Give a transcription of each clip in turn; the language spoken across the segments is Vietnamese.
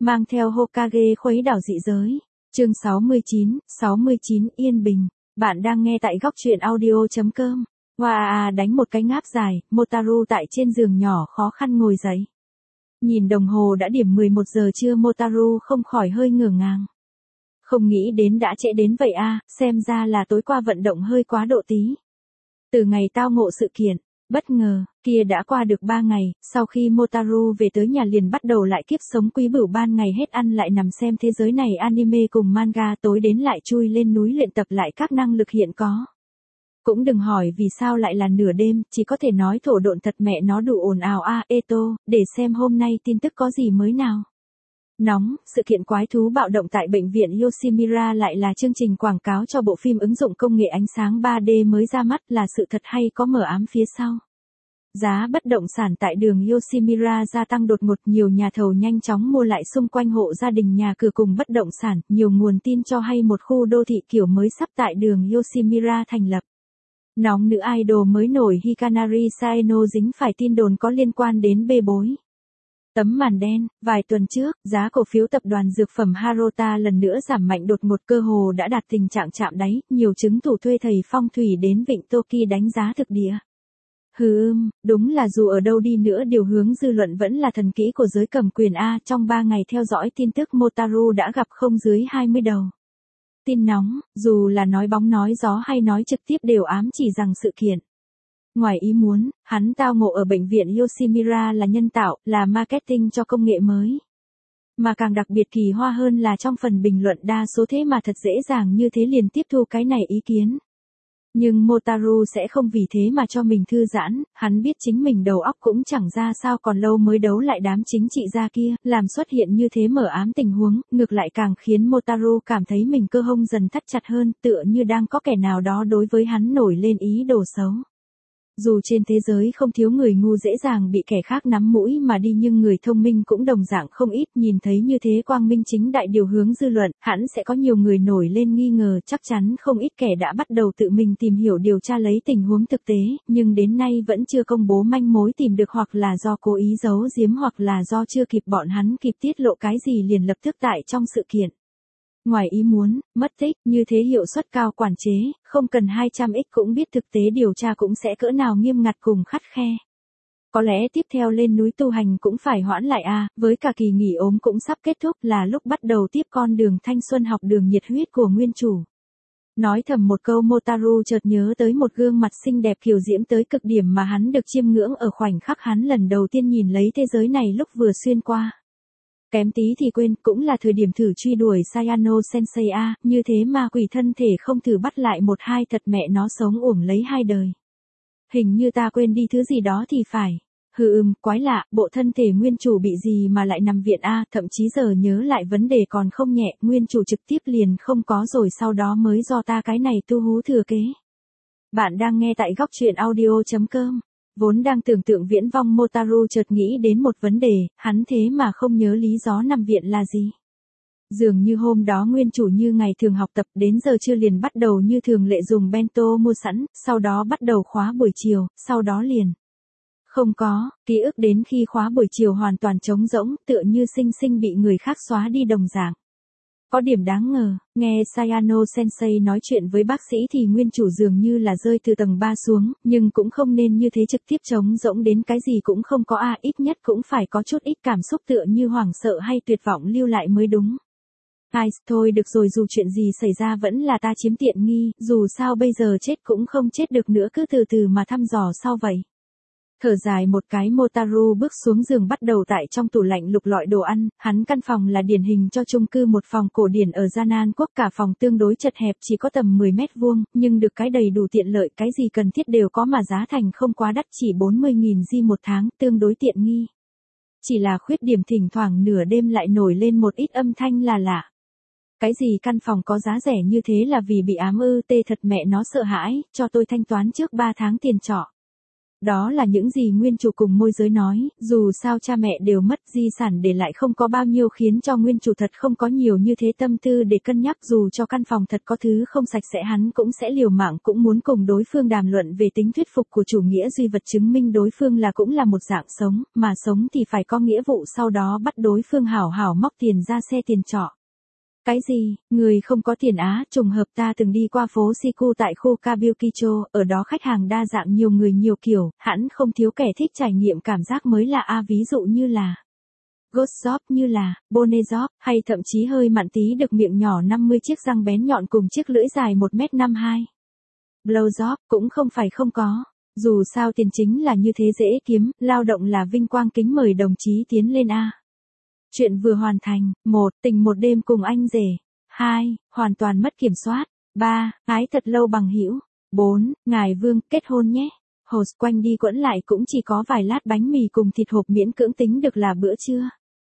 mang theo Hokage khuấy đảo dị giới. Chương 69 Yên Bình. Bạn đang nghe tại góc truyện audio.com. Hoa đánh một cái ngáp dài, Motaru tại trên giường nhỏ khó khăn ngồi dậy. Nhìn đồng hồ đã điểm 11 giờ trưa, Motaru không khỏi hơi ngửa ngàng. Không nghĩ đến đã trễ đến vậy xem ra là tối qua vận động hơi quá độ tí. Từ ngày tao ngộ sự kiện, bất ngờ, kia đã qua được 3 ngày, sau khi Motaru về tới nhà liền bắt đầu lại kiếp sống quý bửu, ban ngày hết ăn lại nằm xem thế giới này anime cùng manga, tối đến lại chui lên núi luyện tập lại các năng lực hiện có. Cũng đừng hỏi vì sao lại là nửa đêm, chỉ có thể nói thổ độn thật mẹ nó đủ ồn ào Eto, để xem hôm nay tin tức có gì mới nào. Nóng, sự kiện quái thú bạo động tại bệnh viện Yoshimura lại là chương trình quảng cáo cho bộ phim ứng dụng công nghệ ánh sáng 3D mới ra mắt, là sự thật hay có mờ ám phía sau. Giá bất động sản tại đường Yoshimura gia tăng đột ngột, nhiều nhà thầu nhanh chóng mua lại xung quanh hộ gia đình nhà cửa cùng bất động sản, nhiều nguồn tin cho hay một khu đô thị kiểu mới sắp tại đường Yoshimura thành lập. Nóng, nữ idol mới nổi Hikanari Saeno dính phải tin đồn có liên quan đến bê bối. Tấm màn đen, vài tuần trước, giá cổ phiếu tập đoàn dược phẩm Harota lần nữa giảm mạnh đột ngột, cơ hồ đã đạt tình trạng chạm đáy, nhiều chứng thủ thuê thầy phong thủy đến Vịnh Toki đánh giá thực địa. Đúng là dù ở đâu đi nữa điều hướng dư luận vẫn là thần kỹ của giới cầm quyền trong 3 ngày theo dõi tin tức, Motaru đã gặp không dưới 20 đầu tin nóng, dù là nói bóng nói gió hay nói trực tiếp đều ám chỉ rằng sự kiện. Ngoài ý muốn, hắn tao ngộ ở bệnh viện Yoshimura là nhân tạo, là marketing cho công nghệ mới. Mà càng đặc biệt kỳ hoa hơn là trong phần bình luận đa số thế mà thật dễ dàng như thế liền tiếp thu cái này ý kiến. Nhưng Motaru sẽ không vì thế mà cho mình thư giãn, hắn biết chính mình đầu óc cũng chẳng ra sao, còn lâu mới đấu lại đám chính trị gia kia, làm xuất hiện như thế mờ ám tình huống, ngược lại càng khiến Motaru cảm thấy mình cơ hông dần thắt chặt hơn, tựa như đang có kẻ nào đó đối với hắn nổi lên ý đồ xấu. Dù trên thế giới không thiếu người ngu dễ dàng bị kẻ khác nắm mũi mà đi, nhưng người thông minh cũng đồng dạng không ít, nhìn thấy như thế quang minh chính đại điều hướng dư luận, hẳn sẽ có nhiều người nổi lên nghi ngờ, chắc chắn không ít kẻ đã bắt đầu tự mình tìm hiểu điều tra lấy tình huống thực tế, nhưng đến nay vẫn chưa công bố manh mối tìm được, hoặc là do cố ý giấu giếm, hoặc là do chưa kịp bọn hắn kịp tiết lộ cái gì liền lập tức tại trong sự kiện. Ngoài ý muốn, mất tích, như thế hiệu suất cao, quản chế, không cần 200x cũng biết thực tế điều tra cũng sẽ cỡ nào nghiêm ngặt cùng khắt khe. Có lẽ tiếp theo lên núi tu hành cũng phải hoãn lại với cả kỳ nghỉ ốm cũng sắp kết thúc, là lúc bắt đầu tiếp con đường thanh xuân, học đường nhiệt huyết của nguyên chủ. Nói thầm một câu, Motaru chợt nhớ tới một gương mặt xinh đẹp kiều diễm tới cực điểm mà hắn được chiêm ngưỡng ở khoảnh khắc hắn lần đầu tiên nhìn lấy thế giới này lúc vừa xuyên qua. Kém tí thì quên, cũng là thời điểm thử truy đuổi Sayano Sensei như thế mà quỷ thân thể không thử bắt lại một hai, thật mẹ nó sống uổng lấy 2 đời. Hình như ta quên đi thứ gì đó thì phải. Quái lạ, bộ thân thể nguyên chủ bị gì mà lại nằm viện thậm chí giờ nhớ lại vấn đề còn không nhẹ, nguyên chủ trực tiếp liền không có rồi sau đó mới do ta cái này tu hú thừa kế. Bạn đang nghe tại góc truyện audio.com. Vốn đang tưởng tượng viễn vong, Motaru chợt nghĩ đến một vấn đề, hắn thế mà không nhớ lý do nằm viện là gì. Dường như hôm đó nguyên chủ như ngày thường học tập, đến giờ trưa liền bắt đầu như thường lệ dùng bento mua sẵn, sau đó bắt đầu khóa buổi chiều, sau đó liền. Không có, ký ức đến khi khóa buổi chiều hoàn toàn trống rỗng, tựa như sinh sinh bị người khác xóa đi đồng dạng. Có điểm đáng ngờ, nghe Sayano Sensei nói chuyện với bác sĩ thì nguyên chủ dường như là rơi từ tầng 3 xuống, nhưng cũng không nên như thế trực tiếp trống rỗng đến cái gì cũng không có ít nhất cũng phải có chút ít cảm xúc tựa như hoảng sợ hay tuyệt vọng lưu lại mới đúng. Thôi được rồi, dù chuyện gì xảy ra vẫn là ta chiếm tiện nghi, dù sao bây giờ chết cũng không chết được nữa, cứ từ từ mà thăm dò sau vậy. Thở dài một cái, Motaru bước xuống giường bắt đầu tại trong tủ lạnh lục lọi đồ ăn, hắn căn phòng là điển hình cho chung cư một phòng cổ điển ở Gian Quốc, cả phòng tương đối chật hẹp chỉ có tầm 10 mét vuông, nhưng được cái đầy đủ tiện lợi, cái gì cần thiết đều có mà giá thành không quá đắt, chỉ 40.000 G một tháng, tương đối tiện nghi. Chỉ là khuyết điểm thỉnh thoảng nửa đêm lại nổi lên một ít âm thanh là lạ. Cái gì căn phòng có giá rẻ như thế là vì bị ám thật mẹ nó sợ hãi, cho tôi thanh toán trước 3 tháng tiền trọ. Đó là những gì nguyên chủ cùng môi giới nói, dù sao cha mẹ đều mất, di sản để lại không có bao nhiêu khiến cho nguyên chủ thật không có nhiều như thế tâm tư để cân nhắc, dù cho căn phòng thật có thứ không sạch sẽ hắn cũng sẽ liều mạng, cũng muốn cùng đối phương đàm luận về tính thuyết phục của chủ nghĩa duy vật, chứng minh đối phương là cũng là một dạng sống, mà sống thì phải có nghĩa vụ, sau đó bắt đối phương hảo hảo móc tiền ra xe tiền trọ. Cái gì, người không có tiền á, trùng hợp ta từng đi qua phố Shiku tại khu Kabukicho, ở đó khách hàng đa dạng, nhiều người nhiều kiểu, hẳn không thiếu kẻ thích trải nghiệm cảm giác mới lạ ví dụ như là Ghost Job, như là Bone Job, hay thậm chí hơi mặn tí được miệng nhỏ 50 chiếc răng bén nhọn cùng chiếc lưỡi dài 1m52. Blow Job cũng không phải không có. Dù sao tiền chính là như thế, dễ kiếm, lao động là vinh quang, kính mời đồng chí tiến lên A. Chuyện vừa hoàn thành. 1. Tình một đêm cùng anh rể. 2. Hoàn toàn mất kiểm soát. 3. Ái thật lâu bằng hữu. 4. Ngài Vương, kết hôn nhé. Host quanh đi quẩn lại cũng chỉ có vài lát bánh mì cùng thịt hộp miễn cưỡng tính được là bữa trưa.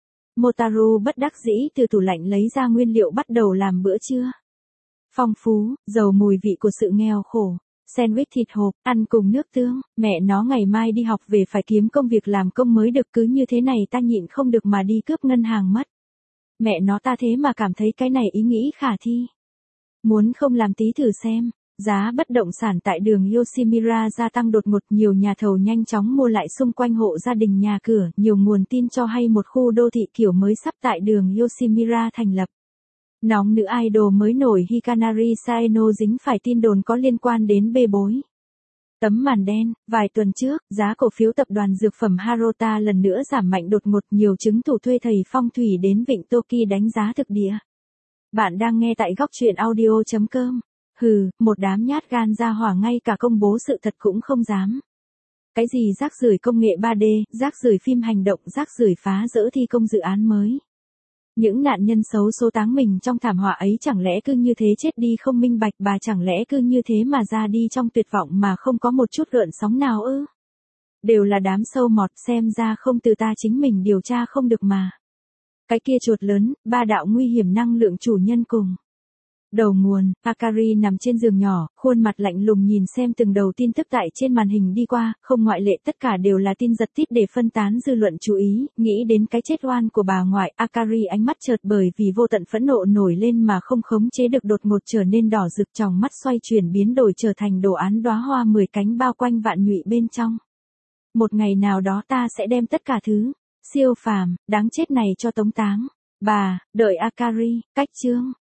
Motaru bất đắc dĩ từ tủ lạnh lấy ra nguyên liệu bắt đầu làm bữa trưa. Phong phú, giàu mùi vị của sự nghèo khổ. Sandwich thịt hộp, ăn cùng nước tương, mẹ nó ngày mai đi học về phải kiếm công việc làm công mới được, cứ như thế này ta nhịn không được mà đi cướp ngân hàng mất. Mẹ nó, ta thế mà cảm thấy cái này ý nghĩ khả thi. Muốn không làm tí thử xem. Giá bất động sản tại đường Yoshimura gia tăng đột ngột, nhiều nhà thầu nhanh chóng mua lại xung quanh hộ gia đình nhà cửa, nhiều nguồn tin cho hay một khu đô thị kiểu mới sắp tại đường Yoshimura thành lập. Nóng nữ idol mới nổi Hikanari Saeno dính phải tin đồn có liên quan đến bê bối. Tấm màn đen, vài tuần trước, giá cổ phiếu tập đoàn dược phẩm Harota lần nữa giảm mạnh đột ngột, nhiều chứng thủ thuê thầy phong thủy đến Vịnh Toki đánh giá thực địa. Bạn đang nghe tại góc truyện audio.com. Hừ, một đám nhát gan ra hỏa ngay cả công bố sự thật cũng không dám. Cái gì rác rưởi công nghệ 3D, rác rưởi phim hành động, rác rưởi phá dỡ thi công dự án mới. Những nạn nhân xấu số táng mình trong thảm họa ấy chẳng lẽ cứ như thế chết đi không minh bạch, bà chẳng lẽ cứ như thế mà ra đi trong tuyệt vọng mà không có một chút gợn sóng nào ư? Đều là đám sâu mọt, xem ra không từ ta chính mình điều tra không được mà. Cái kia chuột lớn, ba đạo nguy hiểm năng lượng chủ nhân cùng. Đầu nguồn, Akari nằm trên giường nhỏ, khuôn mặt lạnh lùng nhìn xem từng đầu tin tức tại trên màn hình đi qua, không ngoại lệ tất cả đều là tin giật tít để phân tán dư luận chú ý, nghĩ đến cái chết oan của bà ngoại, Akari ánh mắt chợt bởi vì vô tận phẫn nộ nổi lên mà không khống chế được, đột ngột trở nên đỏ rực, tròng mắt xoay chuyển biến đổi trở thành đồ án đóa hoa 10 cánh bao quanh vạn nhụy bên trong. Một ngày nào đó ta sẽ đem tất cả thứ siêu phàm, đáng chết này cho tống táng. Bà, đợi Akari, cách chương.